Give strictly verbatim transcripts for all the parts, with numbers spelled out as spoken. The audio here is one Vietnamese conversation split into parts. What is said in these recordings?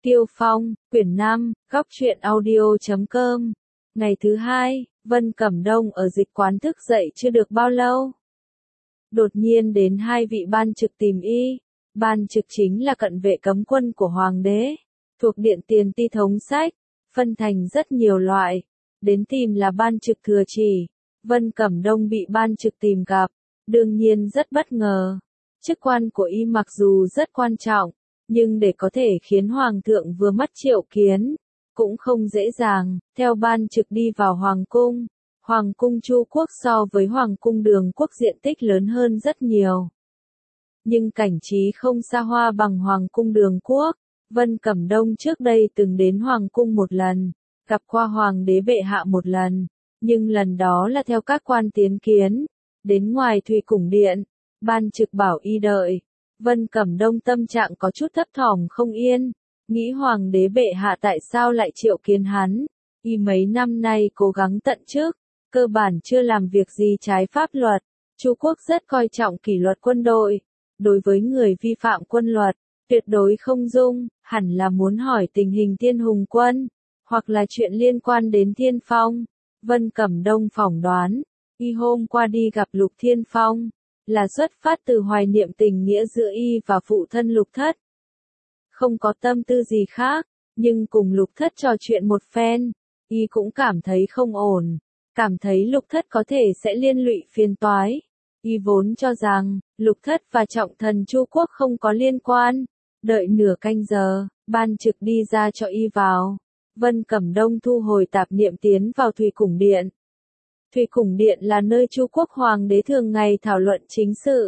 Tiêu Phong, quyển năm, góc truyện audio chấm com. Ngày thứ hai, Vân Cẩm Đông ở dịch quán thức dậy chưa được bao lâu. Đột nhiên đến hai vị ban trực tìm y. Ban trực chính là cận vệ cấm quân của Hoàng đế, thuộc Điện Tiền Ti thống sách, phân thành rất nhiều loại. Đến tìm là ban trực thừa chỉ. Vân Cẩm Đông bị ban trực tìm gặp, đương nhiên rất bất ngờ. Chức quan của y mặc dù rất quan trọng, nhưng để có thể khiến Hoàng thượng vừa mắt triệu kiến, cũng không dễ dàng. Theo ban trực đi vào Hoàng cung, Hoàng cung Chu Quốc so với Hoàng cung Đường Quốc diện tích lớn hơn rất nhiều. Nhưng cảnh trí không xa hoa bằng Hoàng cung Đường Quốc. Vân Cẩm Đông trước đây từng đến Hoàng cung một lần, gặp qua Hoàng đế bệ hạ một lần, nhưng lần đó là theo các quan tiến kiến. Đến ngoài Thủy Cung Điện, ban trực bảo y đợi. Vân Cẩm Đông tâm trạng có chút thấp thỏm không yên, nghĩ Hoàng đế bệ hạ tại sao lại triệu kiến hắn. Y mấy năm nay cố gắng tận chức, cơ bản chưa làm việc gì trái pháp luật. Chu Quốc rất coi trọng kỷ luật quân đội, đối với người vi phạm quân luật, tuyệt đối không dung. Hẳn là muốn hỏi tình hình Thiên Hùng quân, hoặc là chuyện liên quan đến Thiên Phong. Vân Cẩm Đông phỏng đoán, y hôm qua đi gặp Lục Thiên Phong, là xuất phát từ hoài niệm tình nghĩa giữa y và phụ thân Lục Thất. Không có tâm tư gì khác, nhưng cùng Lục Thất trò chuyện một phen, y cũng cảm thấy không ổn, cảm thấy Lục Thất có thể sẽ liên lụy phiền toái. Y vốn cho rằng, Lục Thất và trọng thần Chu Quốc không có liên quan. Đợi nửa canh giờ, ban trực đi ra cho y vào. Vân Cẩm Đông thu hồi tạp niệm tiến vào Thủy Cung Điện. Thủy Cung Điện là nơi Chu Quốc Hoàng đế thường ngày thảo luận chính sự.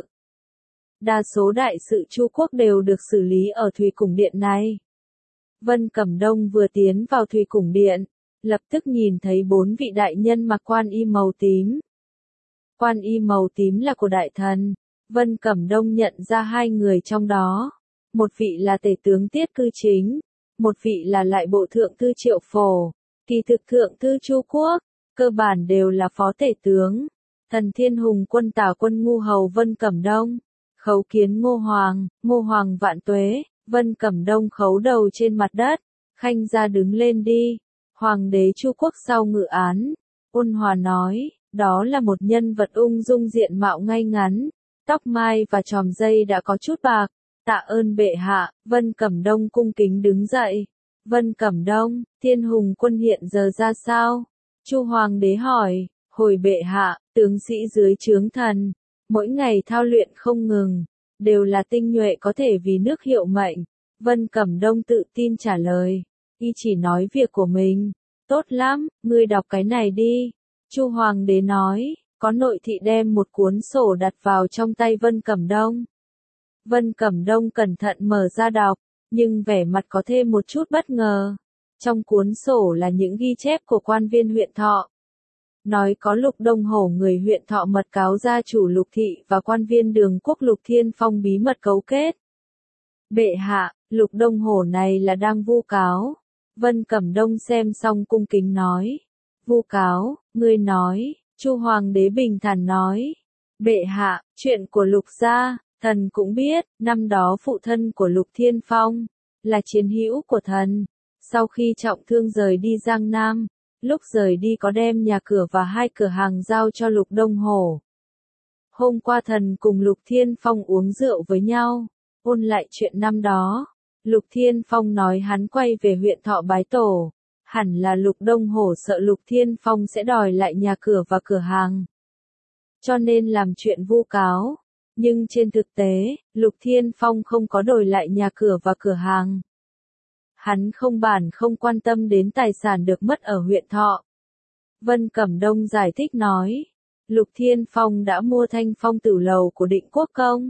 Đa số đại sự Chu Quốc đều được xử lý ở Thủy Cung Điện này. Vân Cẩm Đông vừa tiến vào Thủy Cung Điện, lập tức nhìn thấy bốn vị đại nhân mặc quan y màu tím. Quan y màu tím là của đại thần. Vân Cẩm Đông nhận ra hai người trong đó. Một vị là tể tướng Tiết Cư Chính, một vị là lại bộ thượng thư Triệu Phổ. Kỳ thực thượng thư Chu Quốc, cơ bản đều là phó tể tướng. Thần Thiên Hùng quân Tào quân Ngu hầu Vân Cẩm Đông, khấu kiến Ngô Hoàng, Ngô Hoàng vạn tuế. Vân Cẩm Đông khấu đầu trên mặt đất, khanh ra đứng lên đi. Hoàng đế Chu Quốc sau ngự án, ôn hòa nói, đó là một nhân vật ung dung diện mạo ngay ngắn, tóc mai và chòm dây đã có chút bạc. Tạ ơn bệ hạ. Vân Cẩm Đông cung kính đứng dậy. Vân Cẩm Đông, Thiên Hùng quân hiện giờ ra sao? Chu Hoàng đế hỏi. Hồi bệ hạ, tướng sĩ dưới trướng thần, mỗi ngày thao luyện không ngừng, đều là tinh nhuệ có thể vì nước hiệu mệnh. Vân Cẩm Đông tự tin trả lời. Y chỉ nói việc của mình. Tốt lắm, ngươi đọc cái này đi. Chu Hoàng đế nói. Có nội thị đem một cuốn sổ đặt vào trong tay Vân Cẩm Đông. Vân Cẩm Đông cẩn thận mở ra đọc, nhưng vẻ mặt có thêm một chút bất ngờ. Trong cuốn sổ là những ghi chép của quan viên huyện Thọ. Nói có Lục Đông Hổ người huyện Thọ mật cáo gia chủ Lục Thị và quan viên Đường Quốc Lục Thiên Phong bí mật cấu kết. Bệ hạ, Lục Đông Hổ này là đang vu cáo. Vân Cẩm Đông xem xong cung kính nói. Vu cáo, ngươi nói. Chu Hoàng đế bình thản nói. Bệ hạ, chuyện của Lục gia, thần cũng biết. Năm đó phụ thân của Lục Thiên Phong là chiến hữu của thần. Sau khi trọng thương rời đi Giang Nam, lúc rời đi có đem nhà cửa và hai cửa hàng giao cho Lục Đông Hổ. Hôm qua thần cùng Lục Thiên Phong uống rượu với nhau, ôn lại chuyện năm đó. Lục Thiên Phong nói hắn quay về huyện Thọ bái tổ. Hẳn là Lục Đông Hổ sợ Lục Thiên Phong sẽ đòi lại nhà cửa và cửa hàng, cho nên làm chuyện vu cáo. Nhưng trên thực tế, Lục Thiên Phong không có đòi lại nhà cửa và cửa hàng. Hắn không bản không quan tâm đến tài sản được mất ở huyện Thọ. Vân Cẩm Đông giải thích nói. Lục Thiên Phong đã mua Thanh Phong Tử Lầu của Định Quốc Công,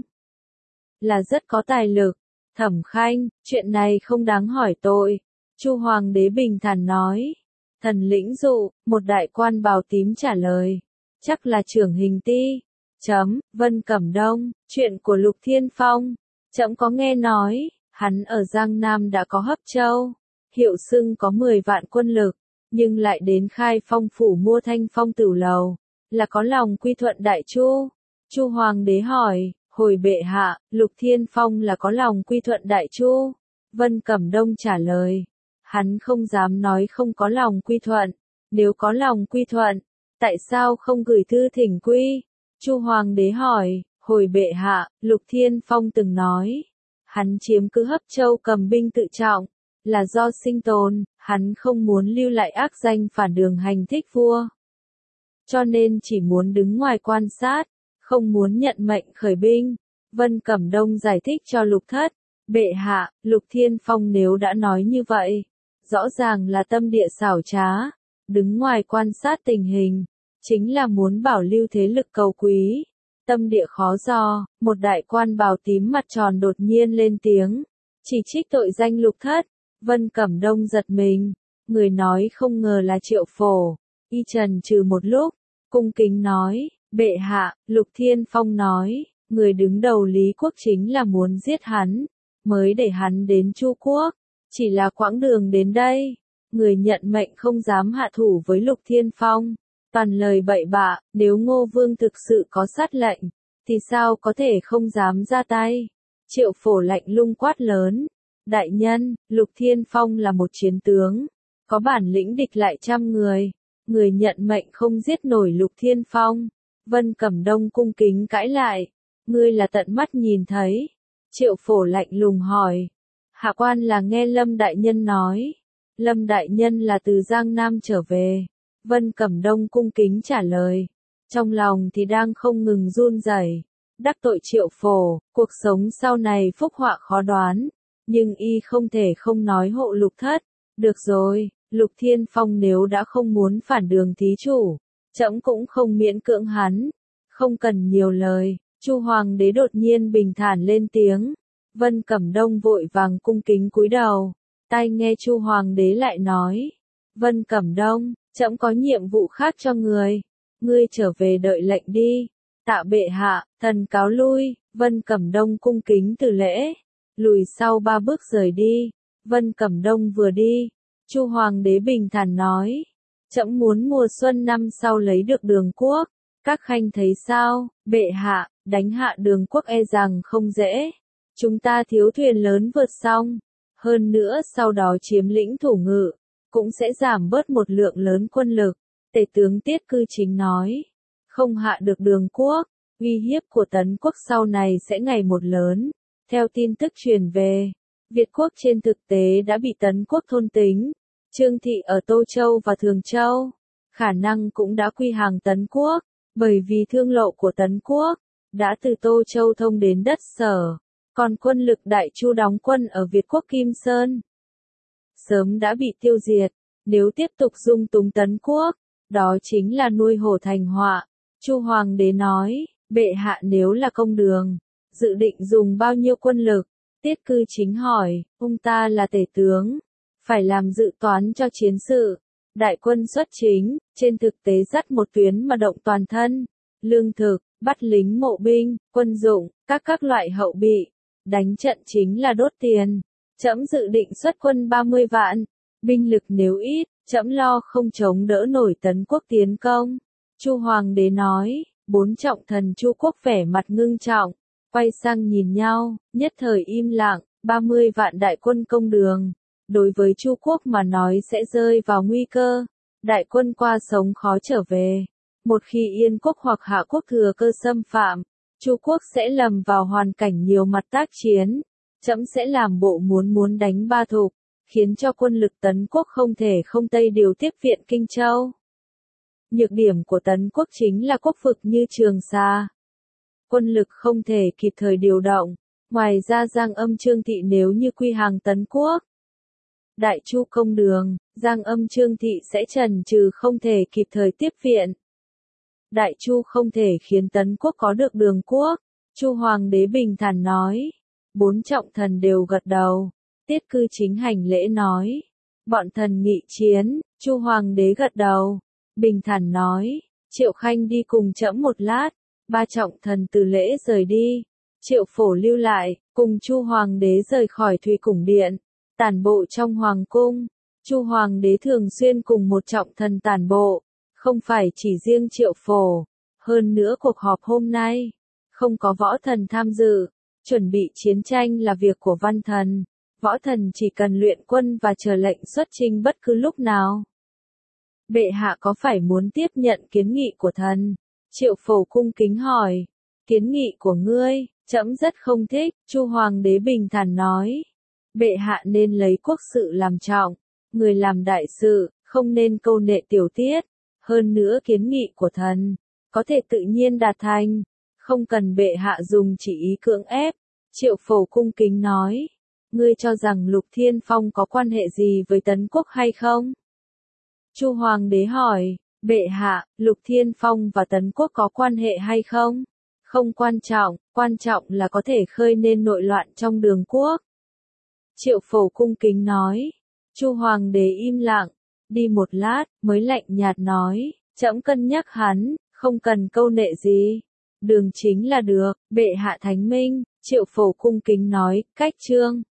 là rất có tài lực. Thẩm Khanh, chuyện này không đáng hỏi tội. Chu Hoàng đế bình thản nói. Thần lĩnh dụ, một đại quan bào tím trả lời. Chắc là trưởng hình ti. Chấm, Vân Cẩm Đông, chuyện của Lục Thiên Phong, trẫm có nghe nói, hắn ở Giang Nam đã có Hấp Châu, hiệu xưng có mười vạn quân lực, nhưng lại đến Khai Phong phủ mua Thanh Phong Tử Lầu, là có lòng quy thuận Đại Chu. Chu Hoàng đế hỏi, hồi bệ hạ, Lục Thiên Phong là có lòng quy thuận Đại Chu. Vân Cẩm Đông trả lời. Hắn không dám nói không có lòng quy thuận. Nếu có lòng quy thuận, tại sao không gửi thư thỉnh quy? Chu Hoàng đế hỏi, hồi bệ hạ, Lục Thiên Phong từng nói. Hắn chiếm cứ Hấp Châu cầm binh tự trọng, là do sinh tồn, hắn không muốn lưu lại ác danh phản đường hành thích vua. Cho nên chỉ muốn đứng ngoài quan sát, không muốn nhận mệnh khởi binh. Vân Cẩm Đông giải thích cho Lục Thất, bệ hạ, Lục Thiên Phong nếu đã nói như vậy, rõ ràng là tâm địa xảo trá, đứng ngoài quan sát tình hình, chính là muốn bảo lưu thế lực cầu quý. Tâm địa khó dò, một đại quan bào tím mặt tròn đột nhiên lên tiếng, chỉ trích tội danh Lục Thất. Vân Cẩm Đông giật mình, người nói không ngờ là Triệu Phổ. Y trần trừ một lúc, cung kính nói, bệ hạ, Lục Thiên Phong nói, người đứng đầu Lý Quốc chính là muốn giết hắn, mới để hắn đến Chu Quốc, chỉ là quãng đường đến đây, người nhận mệnh không dám hạ thủ với Lục Thiên Phong. Toàn lời bậy bạ, nếu Ngô Vương thực sự có sát lệnh, thì sao có thể không dám ra tay? Triệu Phổ lạnh lùng quát lớn, đại nhân, Lục Thiên Phong là một chiến tướng, có bản lĩnh địch lại trăm người, người nhận mệnh không giết nổi Lục Thiên Phong. Vân Cẩm Đông cung kính cãi lại, ngươi là tận mắt nhìn thấy. Triệu Phổ lạnh lùng hỏi, hạ quan là nghe Lâm đại nhân nói, Lâm đại nhân là từ Giang Nam trở về. Vân Cẩm Đông cung kính trả lời, trong lòng thì đang không ngừng run rẩy, đắc tội Triệu Phổ, cuộc sống sau này phúc họa khó đoán, nhưng y không thể không nói hộ Lục Thất. Được rồi, Lục Thiên Phong nếu đã không muốn phản đường thí chủ, trẫm cũng không miễn cưỡng hắn, không cần nhiều lời. Chu Hoàng đế đột nhiên bình thản lên tiếng, Vân Cẩm Đông vội vàng cung kính cúi đầu, tai nghe Chu Hoàng đế lại nói, Vân Cẩm Đông, trẫm có nhiệm vụ khác cho người, ngươi trở về đợi lệnh đi. Tạ bệ hạ, thần cáo lui. Vân Cẩm Đông cung kính từ lễ, lùi sau ba bước rời đi. Vân Cẩm Đông vừa đi, Chu Hoàng đế bình thản nói, trẫm muốn mùa xuân năm sau lấy được Đường Quốc, các khanh thấy sao? Bệ hạ, đánh hạ Đường Quốc e rằng không dễ, chúng ta thiếu thuyền lớn vượt sông, hơn nữa sau đó chiếm lĩnh Thủ Ngự, cũng sẽ giảm bớt một lượng lớn quân lực. Tể tướng Tiết Cư Chính nói, không hạ được Đường Quốc, uy hiếp của Tấn Quốc sau này sẽ ngày một lớn. Theo tin tức truyền về, Việt Quốc trên thực tế đã bị Tấn Quốc thôn tính. Trương Thị ở Tô Châu và Thường Châu, khả năng cũng đã quy hàng Tấn Quốc, bởi vì thương lộ của Tấn Quốc đã từ Tô Châu thông đến đất Sở, còn quân lực Đại Chu đóng quân ở Việt Quốc Kim Sơn sớm đã bị tiêu diệt. Nếu tiếp tục dung túng Tấn Quốc, đó chính là nuôi hổ thành họa. Chu Hoàng đế nói, bệ hạ nếu là công đường, dự định dùng bao nhiêu quân lực? Tiết Cư Chính hỏi, ông ta là tể tướng, phải làm dự toán cho chiến sự. Đại quân xuất chính, trên thực tế dắt một tuyến mà động toàn thân. Lương thực, bắt lính mộ binh, quân dụng, các các loại hậu bị. Đánh trận chính là đốt tiền. Trẫm dự định xuất quân ba mươi vạn. Binh lực nếu ít, trẫm lo không chống đỡ nổi Tấn Quốc tiến công. Chu Hoàng đế nói, bốn trọng thần Chu Quốc vẻ mặt ngưng trọng, quay sang nhìn nhau, nhất thời im lặng. ba mươi vạn đại quân công đường, đối với Chu Quốc mà nói sẽ rơi vào nguy cơ. Đại quân qua sống khó trở về. Một khi Yên Quốc hoặc Hạ Quốc thừa cơ xâm phạm, Chu Quốc sẽ lầm vào hoàn cảnh nhiều mặt tác chiến. Trẫm sẽ làm bộ muốn muốn đánh Ba Thục, khiến cho quân lực Tấn Quốc không thể không Tây điều tiếp viện Kinh Châu. Nhược điểm của Tấn Quốc chính là quốc vực như Trường Sa. Quân lực không thể kịp thời điều động. Ngoài ra Giang Âm Trương Thị nếu như quy hàng Tấn Quốc, Đại Chu công đường, Giang Âm Trương Thị sẽ chần chừ không thể kịp thời tiếp viện. Đại Chu không thể khiến Tấn Quốc có được Đường Quốc. Chu Hoàng đế bình thản nói. Bốn trọng thần đều gật đầu. Tiết Cư Chính hành lễ nói, bọn thần nghị chiến. Chu Hoàng đế gật đầu, bình thản nói, Triệu Khanh đi cùng trẫm một lát. Ba trọng thần từ lễ rời đi. Triệu Phổ lưu lại, cùng Chu Hoàng đế rời khỏi Thủy Cung Điện, tản bộ trong hoàng cung. Chu Hoàng đế thường xuyên cùng một trọng thần tản bộ, không phải chỉ riêng Triệu Phổ. Hơn nữa cuộc họp hôm nay, không có võ thần tham dự, chuẩn bị chiến tranh là việc của văn thần. Võ thần chỉ cần luyện quân và chờ lệnh xuất chinh bất cứ lúc nào. Bệ hạ có phải muốn tiếp nhận kiến nghị của thần? Triệu Phổ cung kính hỏi. Kiến nghị của ngươi, trẫm rất không thích, Chu Hoàng đế bình thản nói. Bệ hạ nên lấy quốc sự làm trọng, người làm đại sự, không nên câu nệ tiểu tiết. Hơn nữa kiến nghị của thần, có thể tự nhiên đạt thành, không cần bệ hạ dùng chỉ ý cưỡng ép. Triệu Phổ cung kính nói. Ngươi cho rằng Lục Thiên Phong có quan hệ gì với Tấn Quốc hay không? Chu Hoàng đế hỏi. Bệ hạ, Lục Thiên Phong và Tấn Quốc có quan hệ hay không? Không quan trọng, quan trọng là có thể khơi nên nội loạn trong Đường quốc. Triệu Phổ cung kính nói. Chu Hoàng đế im lặng, đi một lát, mới lạnh nhạt nói, trẫm cân nhắc hắn, không cần câu nệ gì. Đường chính là được, bệ hạ thánh minh. Triệu Phổ cung kính nói, cách chương.